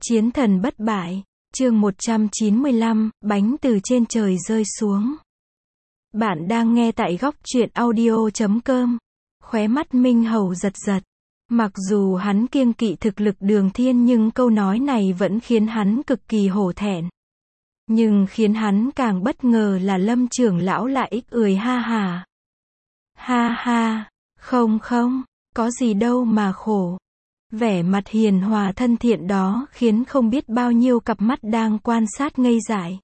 Chiến thần bất bại, chương 195, bánh từ trên trời rơi xuống. Bạn đang nghe tại góc truyện audio.com. Khóe mắt Minh Hầu giật giật. Mặc dù hắn kiêng kỵ thực lực Đường Thiên nhưng câu nói này vẫn khiến hắn cực kỳ hổ thẹn. Nhưng khiến hắn càng bất ngờ là Lâm trưởng lão lại cười ha hà. Ha ha, không, có gì đâu mà khổ. Vẻ mặt hiền hòa thân thiện đó khiến không biết bao nhiêu cặp mắt đang quan sát ngây dại.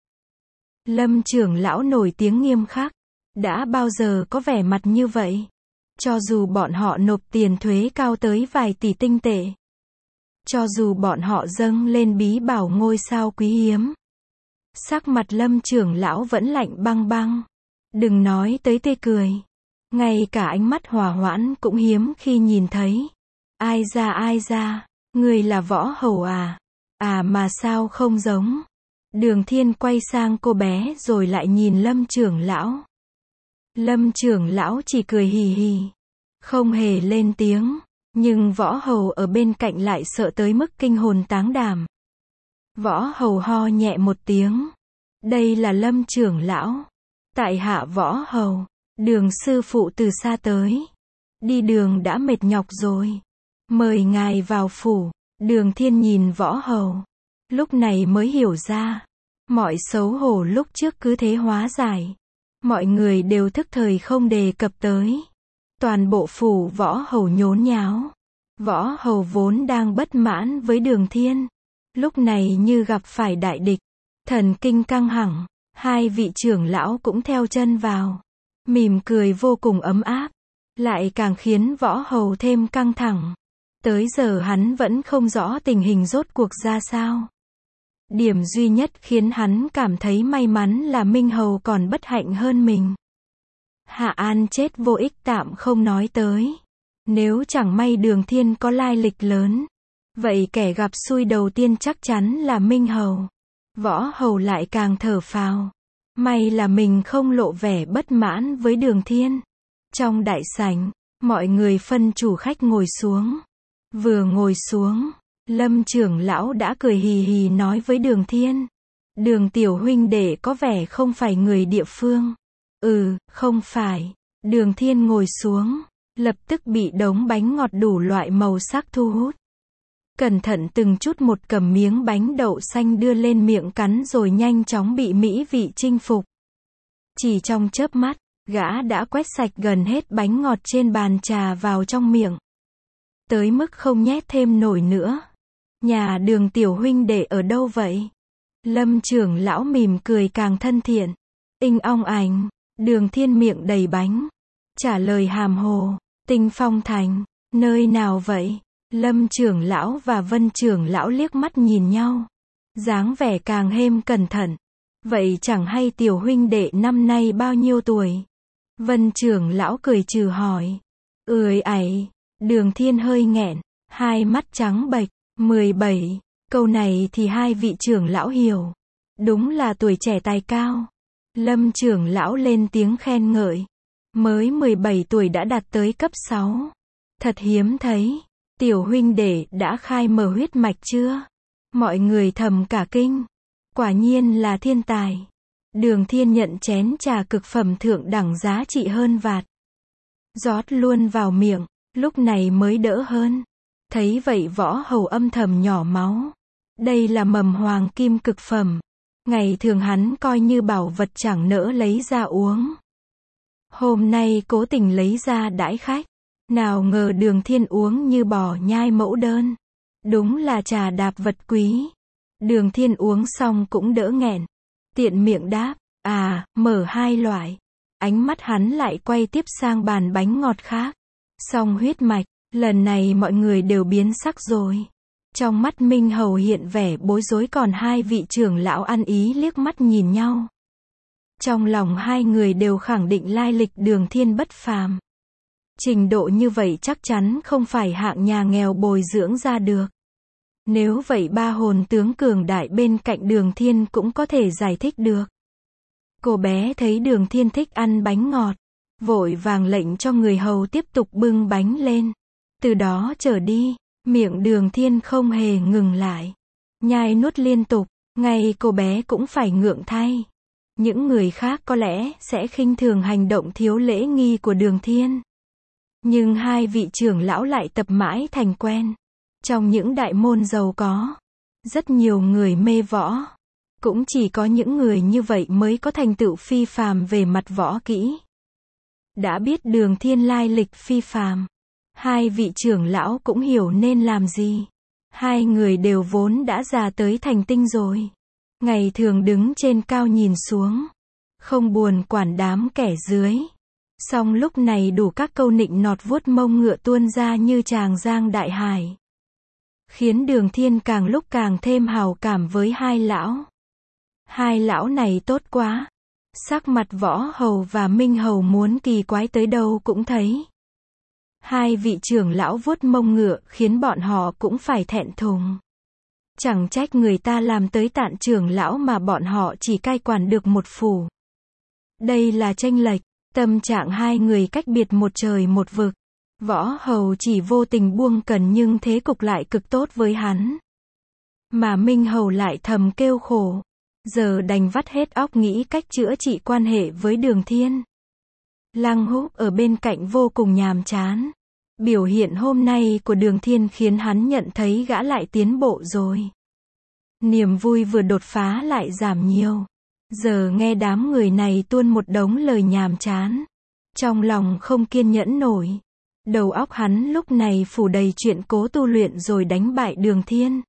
Lâm trưởng lão nổi tiếng nghiêm khắc, đã bao giờ có vẻ mặt như vậy. Cho dù bọn họ nộp tiền thuế cao tới vài tỷ tinh tệ. Cho dù bọn họ dâng lên bí bảo ngôi sao quý hiếm. Sắc mặt Lâm trưởng lão vẫn lạnh băng băng. Đừng nói tới tươi cười. Ngay cả ánh mắt hòa hoãn cũng hiếm khi nhìn thấy. Ai ra, người là Võ Hầu à? À mà sao không giống? Đường Thiên quay sang cô bé rồi lại nhìn Lâm trưởng lão. Lâm trưởng lão chỉ cười hì hì, không hề lên tiếng, nhưng Võ Hầu ở bên cạnh lại sợ tới mức kinh hồn táng đảm. Võ Hầu ho nhẹ một tiếng. Đây là Lâm trưởng lão. Tại hạ Võ Hầu, Đường sư phụ từ xa tới. Đi đường đã mệt nhọc rồi. Mời ngài vào phủ. Đường Thiên nhìn Võ Hầu. Lúc này mới hiểu ra. Mọi xấu hổ lúc trước cứ thế hóa giải. Mọi người đều thức thời không đề cập tới. Toàn bộ phủ Võ Hầu nhốn nháo. Võ Hầu vốn đang bất mãn với Đường Thiên. Lúc này như gặp phải đại địch. Thần kinh căng hẳn. Hai vị trưởng lão cũng theo chân vào. Mỉm cười vô cùng ấm áp. Lại càng khiến Võ Hầu thêm căng thẳng. Tới giờ hắn vẫn không rõ tình hình rốt cuộc ra sao. Điểm duy nhất khiến hắn cảm thấy may mắn là Minh Hầu còn bất hạnh hơn mình. Hạ An chết vô ích tạm không nói tới. Nếu chẳng may Đường Thiên có lai lịch lớn, vậy kẻ gặp xui đầu tiên chắc chắn là Minh Hầu. Võ Hầu lại càng thở phào. May là mình không lộ vẻ bất mãn với Đường Thiên. Trong đại sảnh, mọi người phân chủ khách ngồi xuống. Vừa ngồi xuống, Lâm trưởng lão đã cười hì hì nói với Đường Thiên. Đường tiểu huynh đệ có vẻ không phải người địa phương. Không phải. Đường Thiên ngồi xuống, lập tức bị đống bánh ngọt đủ loại màu sắc thu hút. Cẩn thận từng chút một cầm miếng bánh đậu xanh đưa lên miệng cắn rồi nhanh chóng bị mỹ vị chinh phục. Chỉ trong chớp mắt, gã đã quét sạch gần hết bánh ngọt trên bàn trà vào trong miệng. Tới mức không nhét thêm nổi nữa. Nhà Đường tiểu huynh đệ ở đâu vậy? Lâm trưởng lão mỉm cười càng thân thiện. Inh ong ảnh. Đường Thiên miệng đầy bánh. Trả lời hàm hồ. Tinh Phong Thành. Nơi nào vậy? Lâm trưởng lão và Vân trưởng lão liếc mắt nhìn nhau. Dáng vẻ càng thêm cẩn thận. Vậy chẳng hay tiểu huynh đệ năm nay bao nhiêu tuổi? Vân trưởng lão cười trừ hỏi. Ấy. Đường Thiên hơi nghẹn. Hai mắt trắng bệch. 17. Câu này thì hai vị trưởng lão hiểu. Đúng là tuổi trẻ tài cao. Lâm trưởng lão lên tiếng khen ngợi. Mới 17 tuổi đã đạt tới cấp 6. Thật hiếm thấy. Tiểu huynh đệ đã khai mở huyết mạch chưa? Mọi người thầm cả kinh. Quả nhiên là thiên tài. Đường Thiên nhận chén trà cực phẩm thượng đẳng giá trị hơn vạt. Rót luôn vào miệng, lúc này mới đỡ hơn. Thấy vậy Võ Hầu âm thầm nhỏ máu. Đây là mầm hoàng kim cực phẩm. Ngày thường hắn coi như bảo vật chẳng nỡ lấy ra uống. Hôm nay cố tình lấy ra đãi khách. Nào ngờ Đường Thiên uống như bò nhai mẫu đơn. Đúng là trà đạp vật quý. Đường Thiên uống xong cũng đỡ nghẹn. Tiện miệng đáp, mở hai loại. Ánh mắt hắn lại quay tiếp sang bàn bánh ngọt khác. Xong huyết mạch, lần này mọi người đều biến sắc rồi. Trong mắt Minh Hầu hiện vẻ bối rối còn hai vị trưởng lão ăn ý liếc mắt nhìn nhau. Trong lòng hai người đều khẳng định lai lịch Đường Thiên bất phàm. Trình độ như vậy chắc chắn không phải hạng nhà nghèo bồi dưỡng ra được. Nếu vậy ba hồn tướng cường đại bên cạnh Đường Thiên cũng có thể giải thích được. Cô bé thấy Đường Thiên thích ăn bánh ngọt, vội vàng lệnh cho người hầu tiếp tục bưng bánh lên. Từ đó trở đi, miệng Đường Thiên không hề ngừng lại. nhai nuốt liên tục, ngay cô bé cũng phải ngượng thay. Những người khác có lẽ sẽ khinh thường hành động thiếu lễ nghi của Đường Thiên. Nhưng hai vị trưởng lão lại tập mãi thành quen. Trong những đại môn giàu có, rất nhiều người mê võ. Cũng chỉ có những người như vậy mới có thành tựu phi phàm về mặt võ kỹ. Đã biết Đường Thiên lai lịch phi phàm, hai vị trưởng lão cũng hiểu nên làm gì. Hai người đều vốn đã già tới thành tinh rồi. Ngày thường đứng trên cao nhìn xuống, không buồn quản đám kẻ dưới. Song lúc này đủ các câu nịnh nọt vuốt mông ngựa tuôn ra như tràng giang đại hải. Khiến Đường Thiên càng lúc càng thêm hào cảm với hai lão. Hai lão này tốt quá. Sắc mặt Võ Hầu và Minh Hầu muốn kỳ quái tới đâu cũng thấy. Hai vị trưởng lão vuốt mông ngựa khiến bọn họ cũng phải thẹn thùng. Chẳng trách người ta làm tới Tạn trưởng lão mà bọn họ chỉ cai quản được một phủ. Đây là chênh lệch, tâm trạng hai người cách biệt một trời một vực. Võ Hầu chỉ vô tình buông cần nhưng thế cục lại cực tốt với hắn. Mà Minh Hầu lại thầm kêu khổ. Giờ đành vắt hết óc nghĩ cách chữa trị quan hệ với Đường Thiên. Lăng Húc ở bên cạnh vô cùng nhàm chán. Biểu hiện hôm nay của Đường Thiên khiến hắn nhận thấy gã lại tiến bộ rồi. Niềm vui vừa đột phá lại giảm nhiều. Giờ nghe đám người này tuôn một đống lời nhàm chán. Trong lòng không kiên nhẫn nổi. Đầu óc hắn lúc này phủ đầy chuyện cố tu luyện rồi đánh bại Đường Thiên.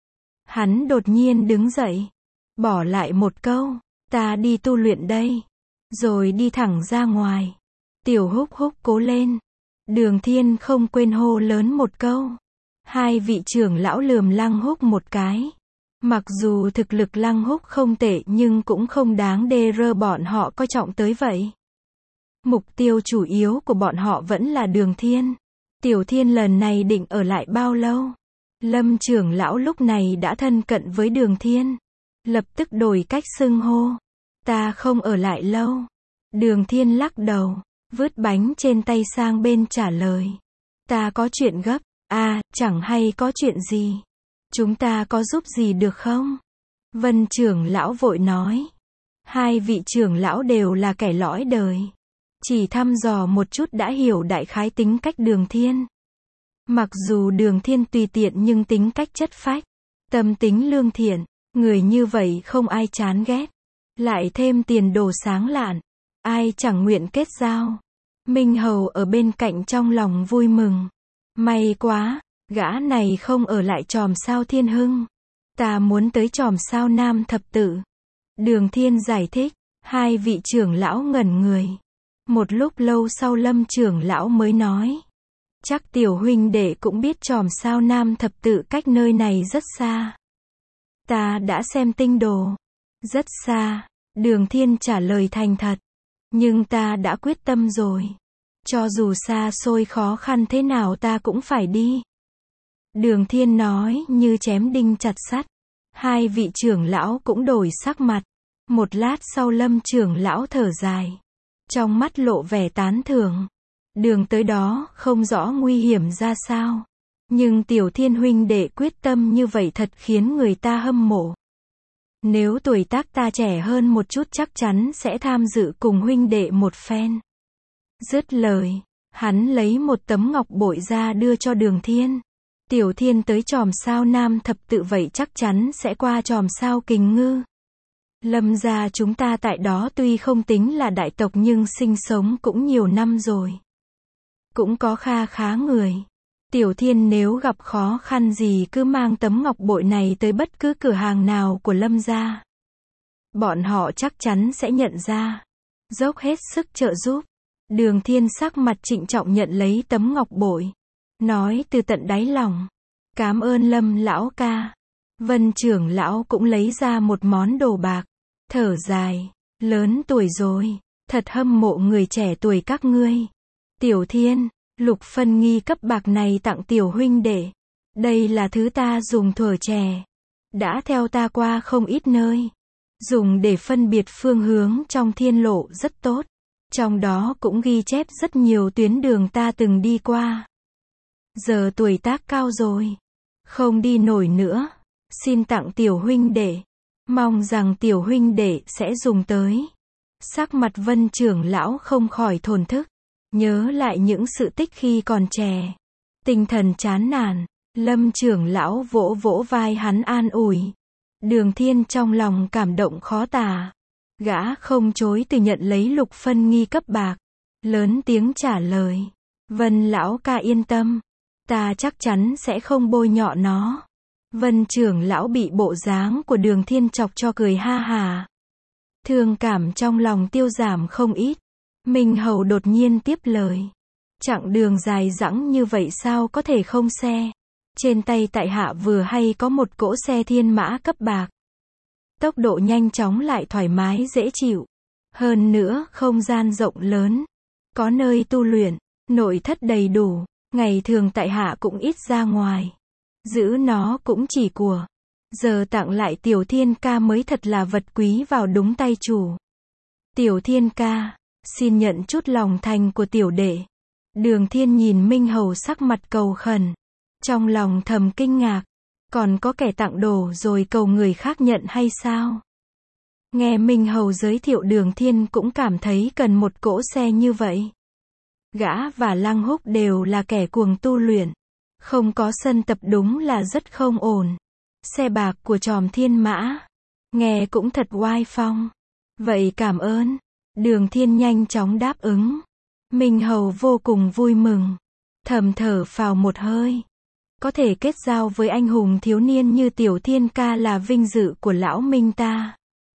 Hắn đột nhiên đứng dậy. Bỏ lại một câu, ta đi tu luyện đây. Rồi đi thẳng ra ngoài. Tiểu Húc Húc cố lên. Đường Thiên không quên hô lớn một câu. Hai vị trưởng lão lườm Lăng Húc một cái. Mặc dù thực lực Lăng Húc không tệ nhưng cũng không đáng để bọn họ coi trọng tới vậy. Mục tiêu chủ yếu của bọn họ vẫn là Đường Thiên. Tiểu Thiên lần này định ở lại bao lâu? Lâm trưởng lão lúc này đã thân cận với Đường Thiên. Lập tức đổi cách xưng hô. Ta không ở lại lâu. Đường Thiên lắc đầu, vứt bánh trên tay sang bên trả lời. Ta có chuyện gấp. Chẳng hay có chuyện gì. Chúng ta có giúp gì được không? Vân trưởng lão vội nói. Hai vị trưởng lão đều là kẻ lõi đời. Chỉ thăm dò một chút đã hiểu đại khái tính cách Đường Thiên. Mặc dù Đường Thiên tùy tiện nhưng tính cách chất phách, tâm tính lương thiện. Người như vậy không ai chán ghét. Lại thêm tiền đồ sáng lạn. Ai chẳng nguyện kết giao. Minh Hầu ở bên cạnh trong lòng vui mừng. May quá, gã này không ở lại Chòm Sao Thiên Hưng. Ta muốn tới Chòm Sao Nam Thập Tự. Đường Thiên giải thích. Hai vị trưởng lão ngẩn người. Một lúc lâu sau Lâm trưởng lão mới nói. Chắc tiểu huynh đệ cũng biết Chòm Sao Nam Thập Tự cách nơi này rất xa. Ta đã xem tinh đồ. Rất xa. Đường Thiên trả lời thành thật. Nhưng ta đã quyết tâm rồi. Cho dù xa xôi khó khăn thế nào ta cũng phải đi. Đường Thiên nói như chém đinh chặt sắt. Hai vị trưởng lão cũng đổi sắc mặt. Một lát sau Lâm trưởng lão thở dài. Trong mắt lộ vẻ tán thưởng. Đường tới đó không rõ nguy hiểm ra sao. Nhưng Tiểu Thiên huynh đệ quyết tâm như vậy thật khiến người ta hâm mộ. Nếu tuổi tác ta trẻ hơn một chút chắc chắn sẽ tham dự cùng huynh đệ một phen. Dứt lời, hắn lấy một tấm ngọc bội ra đưa cho Đường Thiên. Tiểu Thiên tới Chòm Sao Nam Thập Tự vậy chắc chắn sẽ qua Chòm Sao Kình Ngư. Lâm gia chúng ta tại đó tuy không tính là đại tộc nhưng sinh sống cũng nhiều năm rồi. Cũng có kha khá người. Tiểu Thiên nếu gặp khó khăn gì cứ mang tấm ngọc bội này tới bất cứ cửa hàng nào của Lâm gia. Bọn họ chắc chắn sẽ nhận ra. Dốc hết sức trợ giúp. Đường Thiên sắc mặt trịnh trọng nhận lấy tấm ngọc bội. Nói từ tận đáy lòng. Cảm ơn Lâm lão ca. Vân trưởng lão cũng lấy ra một món đồ bạc. Thở dài. Lớn tuổi rồi. Thật hâm mộ người trẻ tuổi các ngươi. Tiểu Thiên. Lục phân nghi cấp bạc này tặng tiểu huynh đệ. Đây là thứ ta dùng thuở trẻ. Đã theo ta qua không ít nơi. Dùng để phân biệt phương hướng trong thiên lộ rất tốt. Trong đó cũng ghi chép rất nhiều tuyến đường ta từng đi qua. Giờ tuổi tác cao rồi. Không đi nổi nữa. xin tặng tiểu huynh đệ. Mong rằng tiểu huynh đệ sẽ dùng tới. Sắc mặt Vân trưởng lão không khỏi thổn thức. Nhớ lại những sự tích khi còn trẻ. Tinh thần chán nản. Lâm trưởng lão vỗ vỗ vai hắn an ủi. Đường Thiên trong lòng cảm động khó tả. Gã không chối từ nhận lấy lục phân nghi cấp bạc. Lớn tiếng trả lời. Vân lão ca yên tâm. Ta chắc chắn sẽ không bôi nhọ nó. Vân trưởng lão bị bộ dáng của Đường Thiên chọc cho cười ha hà. Thương cảm trong lòng tiêu giảm không ít. Minh Hầu đột nhiên tiếp lời. Chặng đường dài dẳng như vậy sao có thể không xe. Trên tay tại hạ vừa hay có một cỗ xe thiên mã cấp bạc. Tốc độ nhanh chóng lại thoải mái dễ chịu. Hơn nữa không gian rộng lớn. Có nơi tu luyện, nội thất đầy đủ. Ngày thường tại hạ cũng ít ra ngoài. Giữ nó cũng chỉ của. Giờ tặng lại Tiểu Thiên ca mới thật là vật quý vào đúng tay chủ. Tiểu Thiên ca, xin nhận chút lòng thành của tiểu đệ. Đường Thiên nhìn Minh Hầu sắc mặt cầu khẩn. Trong lòng thầm kinh ngạc. Còn có kẻ tặng đồ rồi cầu người khác nhận hay sao? Nghe Minh Hầu giới thiệu Đường Thiên cũng cảm thấy cần một cỗ xe như vậy. Gã và Lăng Húc đều là kẻ cuồng tu luyện. Không có sân tập đúng là rất không ổn. Xe bạc của Tròm Thiên Mã. Nghe cũng thật oai phong. Vậy cảm ơn. Đường Thiên nhanh chóng đáp ứng. Minh Hầu vô cùng vui mừng. Thầm thở phào một hơi. Có thể kết giao với anh hùng thiếu niên như Tiểu Thiên ca là vinh dự của lão Minh ta.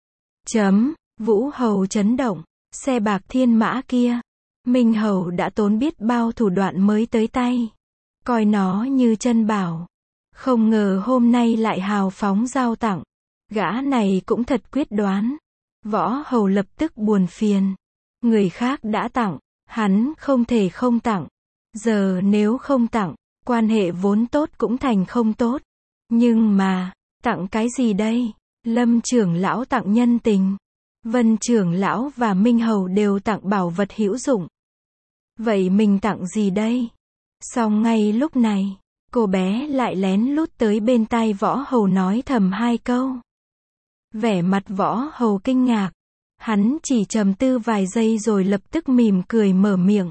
Vũ Hầu chấn động. Xe bạc thiên mã kia. Minh Hầu đã tốn biết bao thủ đoạn mới tới tay. Coi nó như chân bảo. Không ngờ hôm nay lại hào phóng giao tặng. Gã này cũng thật quyết đoán. Võ Hầu lập tức buồn phiền. Người khác đã tặng, hắn không thể không tặng. Giờ nếu không tặng, quan hệ vốn tốt cũng thành không tốt. Nhưng mà, tặng cái gì đây? Lâm trưởng lão tặng nhân tình. Vân trưởng lão và Minh Hầu đều tặng bảo vật hữu dụng. Vậy mình tặng gì đây? Xong ngay lúc này, cô bé lại lén lút tới bên tai Võ Hầu nói thầm hai câu. Vẻ mặt Võ Hầu kinh ngạc. Hắn chỉ trầm tư vài giây rồi lập tức mỉm cười mở miệng.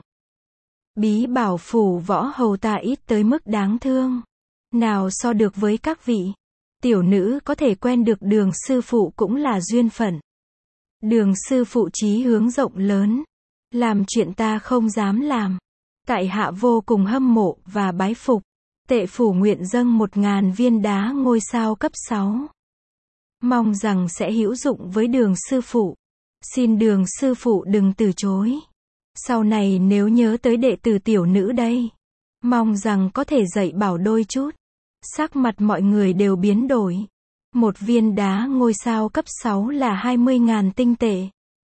Bí bảo phủ Võ Hầu ta ít tới mức đáng thương. Nào so được với các vị. Tiểu nữ có thể quen được Đường sư phụ cũng là duyên phận. Đường sư phụ chí hướng rộng lớn. Làm chuyện ta không dám làm. Tại hạ vô cùng hâm mộ và bái phục. Tệ phủ nguyện dâng 1000 viên đá ngôi sao cấp 6. Mong rằng sẽ hữu dụng với Đường sư phụ. Xin Đường sư phụ đừng từ chối. Sau này nếu nhớ tới đệ tử tiểu nữ đây, mong rằng có thể dạy bảo đôi chút. Sắc mặt mọi người đều biến đổi. Một viên đá ngôi sao cấp 6 là 20.000 tinh tệ.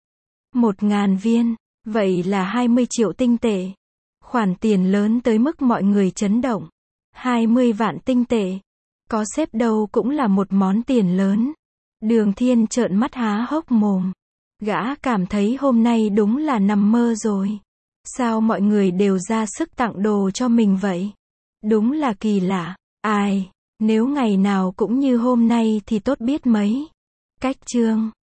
1000 viên, vậy là 20 triệu tinh tệ. Khoản tiền lớn tới mức mọi người chấn động. 20 vạn tinh tệ. Có xếp đâu cũng là một món tiền lớn. Đường Thiên trợn mắt há hốc mồm. Gã cảm thấy hôm nay đúng là nằm mơ rồi. Sao mọi người đều ra sức tặng đồ cho mình vậy? Đúng là kỳ lạ. Ai, nếu ngày nào cũng như hôm nay thì tốt biết mấy. Cách chương